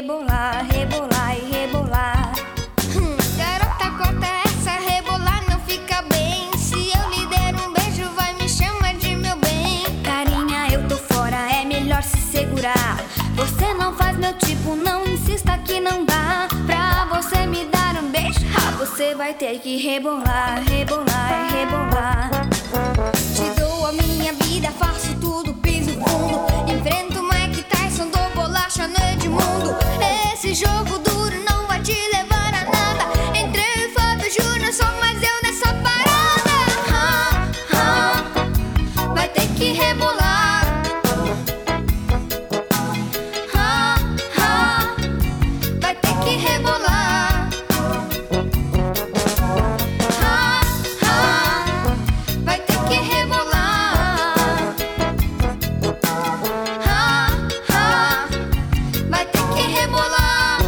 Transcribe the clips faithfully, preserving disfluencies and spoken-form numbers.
rebolar, rebolar e rebolar. Hum, garota, corta essa, rebolar não fica bem. Se eu lhe der um beijo, vai me chamar de meu bem. Carinha, eu tô fora, é melhor se segurar. Você não faz meu tipo, não insista que não dá. Pra você me dar um beijo, ah, você vai ter que rebolar, rebolar e rebolar. Te dou a minha vida, faço tudo, piso fundo. Enfrento Mike Tyson, dou bolacha no Edmundo. Esse jogo duro não vai te levar a nada. Entrei em Fábio Júnior, sou mais eu nessa parada. Ah, ah, vai ter que rebolar. Ah, ah, vai ter que rebolar. Ah, ah, vai ter que rebolar. Ah, ah, vai ter que rebolar.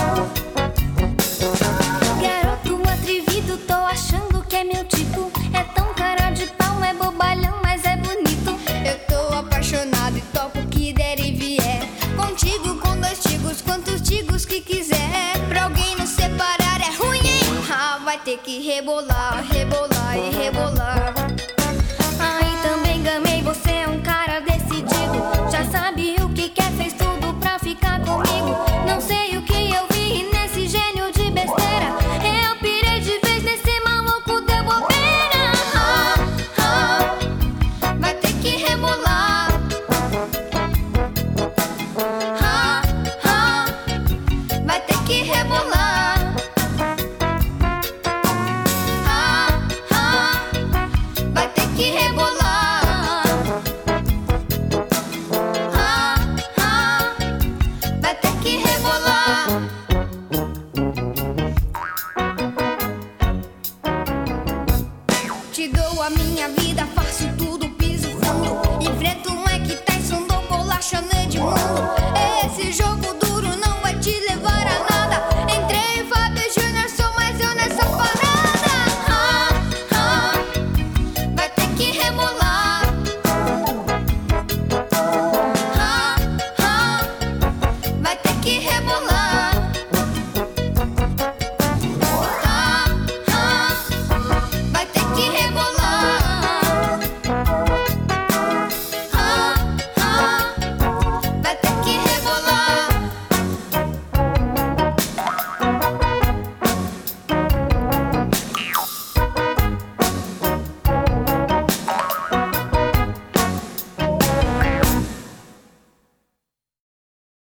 Garoto atrevido, tô achando que é meu tipo. É tão cara de pau, é bobalhão, mas é bonito. Eu tô apaixonado e topo o que der e vier. Contigo com dois tigos, quantos tigos que quiser. Pra alguém nos separar é ruim, hein? Ah, vai ter que rebolar, rebolar e rebolar. Aí também gamei, você é um cara decidido. Já sabe o que quer, fez tudo pra ficar comigo. Não sei o que eu vi nesse gênio de besteira. Eu pirei de vez nesse maluco, deu bobeira. Ah, ah, vai ter que rebolar. Ah, ah, vai ter que rebolar. Ah, ah, vai ter que rebolar. Ah, ah, vai ter que rebolar. Te dou a minha vida, faço tudo, piso fundo. Enfrento Mike Tyson, dou bolacha no Edmundo. Esse jogo duro não vai te levar a nada. Entrei em Fábio Júnior, sou mais eu nessa parada. Ah, ah, vai ter que rebolar. Ah, ah, vai ter que rebolar.